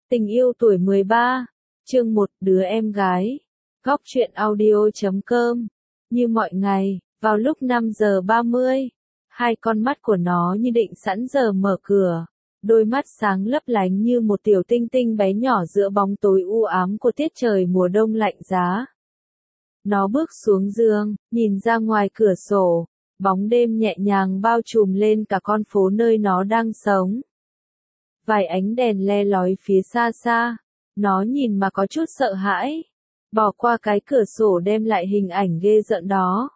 Tình yêu tuổi 13, chương 1, đứa em gái. Góc truyện audio.com. Như mọi ngày, vào lúc 5 giờ 30, hai con mắt của nó như định sẵn giờ mở cửa. Đôi mắt sáng lấp lánh như một tiểu tinh tinh bé nhỏ giữa bóng tối u ám của tiết trời mùa đông lạnh giá. Nó bước xuống giường, nhìn ra ngoài cửa sổ, bóng đêm nhẹ nhàng bao trùm lên cả con phố nơi nó đang sống. Vài ánh đèn le lói phía xa xa, nó nhìn mà có chút sợ hãi, bỏ qua cái cửa sổ đem lại hình ảnh ghê rợn đó.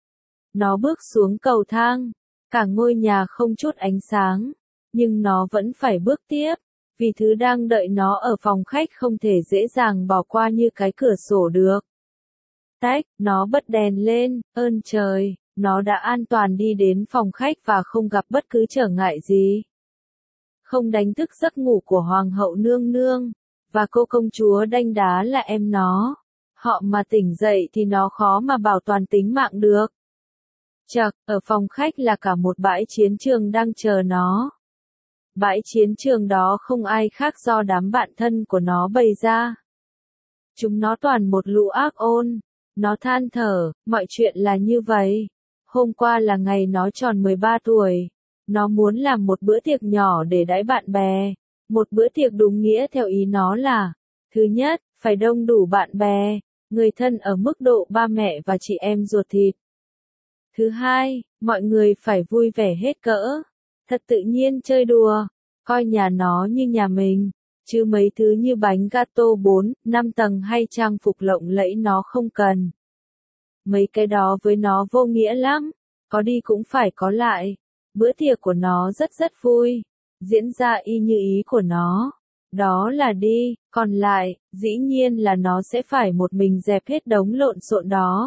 Nó bước xuống cầu thang, cả ngôi nhà không chút ánh sáng, nhưng nó vẫn phải bước tiếp, vì thứ đang đợi nó ở phòng khách không thể dễ dàng bỏ qua như cái cửa sổ được. Tách, nó bật đèn lên, ơn trời, nó đã an toàn đi đến phòng khách và không gặp bất cứ trở ngại gì. Không đánh thức giấc ngủ của Hoàng hậu nương nương, và cô công chúa đanh đá là em nó. Họ mà tỉnh dậy thì nó khó mà bảo toàn tính mạng được. Chậc, ở phòng khách là cả một bãi chiến trường đang chờ nó. Bãi chiến trường đó không ai khác do đám bạn thân của nó bày ra. Chúng nó toàn một lũ ác ôn. Nó than thở, mọi chuyện là như vậy. Hôm qua là ngày nó tròn 13 tuổi. Nó muốn làm một bữa tiệc nhỏ để đãi bạn bè. Một bữa tiệc đúng nghĩa theo ý nó là: thứ nhất, phải đông đủ bạn bè, người thân ở mức độ ba mẹ và chị em ruột thịt. Thứ hai, mọi người phải vui vẻ hết cỡ, thật tự nhiên chơi đùa, coi nhà nó như nhà mình, chứ mấy thứ như bánh gato 4, 5 tầng hay trang phục lộng lẫy nó không cần. Mấy cái đó với nó vô nghĩa lắm, có đi cũng phải có lại. Bữa tiệc của nó rất vui, diễn ra y như ý của nó. Đó là đi, còn lại, dĩ nhiên là nó sẽ phải một mình dẹp hết đống lộn xộn đó.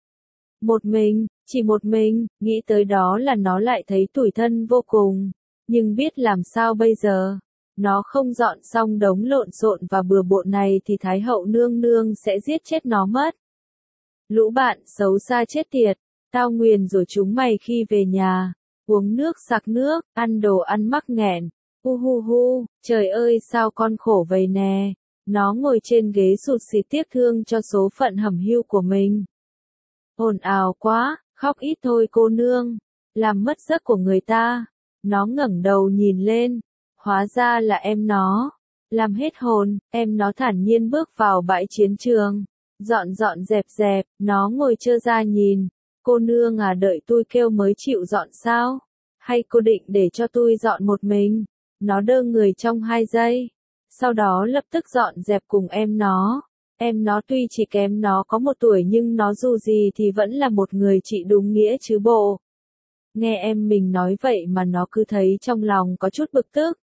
Một mình, chỉ một mình, nghĩ tới đó là nó lại thấy tủi thân vô cùng. Nhưng biết làm sao bây giờ? Nó không dọn xong đống lộn xộn và bừa bộn này thì Thái hậu nương nương sẽ giết chết nó mất. Lũ bạn xấu xa chết tiệt, tao nguyền rủa chúng mày khi về nhà. Uống nước sặc nước, ăn đồ ăn mắc nghẹn. Hu, trời ơi sao con khổ vậy nè. Nó ngồi trên ghế sụt sịt tiếc thương cho số phận hẩm hiu của mình. Ồn ào quá, khóc ít thôi cô nương. Làm mất giấc của người ta. Nó ngẩng đầu nhìn lên. Hóa ra là em nó. Làm hết hồn, em nó thản nhiên bước vào bãi chiến trường. Dọn dẹp, nó ngồi trơ ra nhìn. Cô nương à, đợi tôi kêu mới chịu dọn sao? Hay cô định để cho tôi dọn một mình? Nó đơ người trong 2 giây. Sau đó lập tức dọn dẹp cùng em nó. Em nó tuy chỉ kém nó có 1 tuổi nhưng nó dù gì thì vẫn là một người chị đúng nghĩa chứ bộ. Nghe em mình nói vậy mà nó cứ thấy trong lòng có chút bực tức.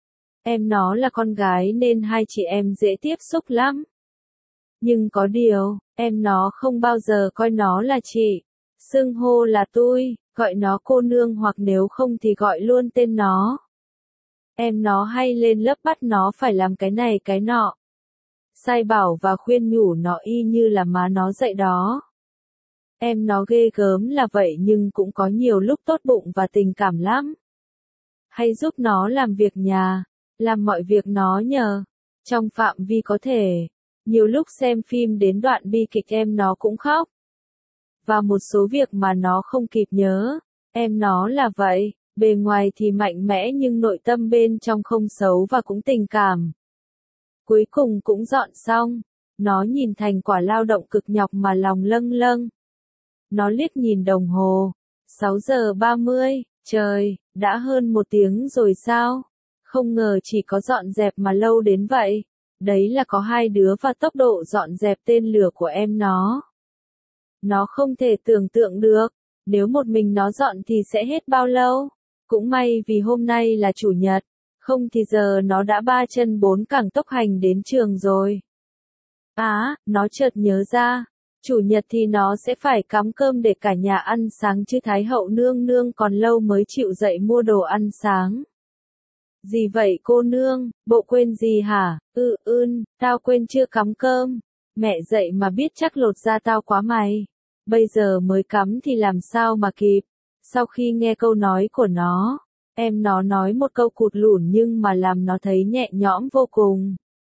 Em nó là con gái nên hai chị em dễ tiếp xúc lắm. Nhưng có điều, em nó không bao giờ coi nó là chị. Xưng hô là tôi, gọi nó cô nương hoặc nếu không thì gọi luôn tên nó. Em nó hay lên lớp bắt nó phải làm cái này cái nọ. Sai bảo và khuyên nhủ nó y như là má nó dạy đó. Em nó ghê gớm là vậy nhưng cũng có nhiều lúc tốt bụng và tình cảm lắm. Hay giúp nó làm việc nhà, làm mọi việc nó nhờ, trong phạm vi có thể. Nhiều lúc xem phim đến đoạn bi kịch em nó cũng khóc. Và một số việc mà nó không kịp nhớ, em nó là vậy, bề ngoài thì mạnh mẽ nhưng nội tâm bên trong không xấu và cũng tình cảm. Cuối cùng cũng dọn xong, nó nhìn thành quả lao động cực nhọc mà lòng lâng lâng. Nó liếc nhìn đồng hồ, 6 giờ 30, trời, đã hơn 1 tiếng rồi sao? Không ngờ chỉ có dọn dẹp mà lâu đến vậy. Đấy là có 2 đứa và tốc độ dọn dẹp tên lửa của em nó. Nó không thể tưởng tượng được, nếu một mình nó dọn thì sẽ hết bao lâu. Cũng may vì hôm nay là chủ nhật, không thì giờ nó đã 3 chân 4 cẳng tốc hành đến trường rồi. Nó chợt nhớ ra, chủ nhật thì nó sẽ phải cắm cơm để cả nhà ăn sáng chứ Thái hậu nương nương còn lâu mới chịu dậy mua đồ ăn sáng. Gì vậy cô nương, bộ quên gì hả? Tao quên chưa cắm cơm. Mẹ dậy mà biết chắc lột da tao quá mày. Bây giờ mới cắm thì làm sao mà kịp. Sau khi nghe câu nói của nó, em nó nói một câu cụt lủn nhưng mà làm nó thấy nhẹ nhõm vô cùng.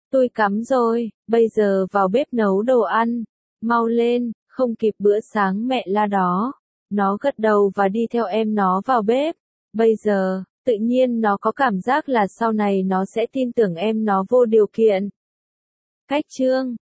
Tôi cắm rồi, bây giờ vào bếp nấu đồ ăn. Mau lên, không kịp bữa sáng mẹ la đó. Nó gật đầu và đi theo em nó vào bếp. Bây giờ, tự nhiên nó có cảm giác là sau này nó sẽ tin tưởng em nó vô điều kiện. Cách chương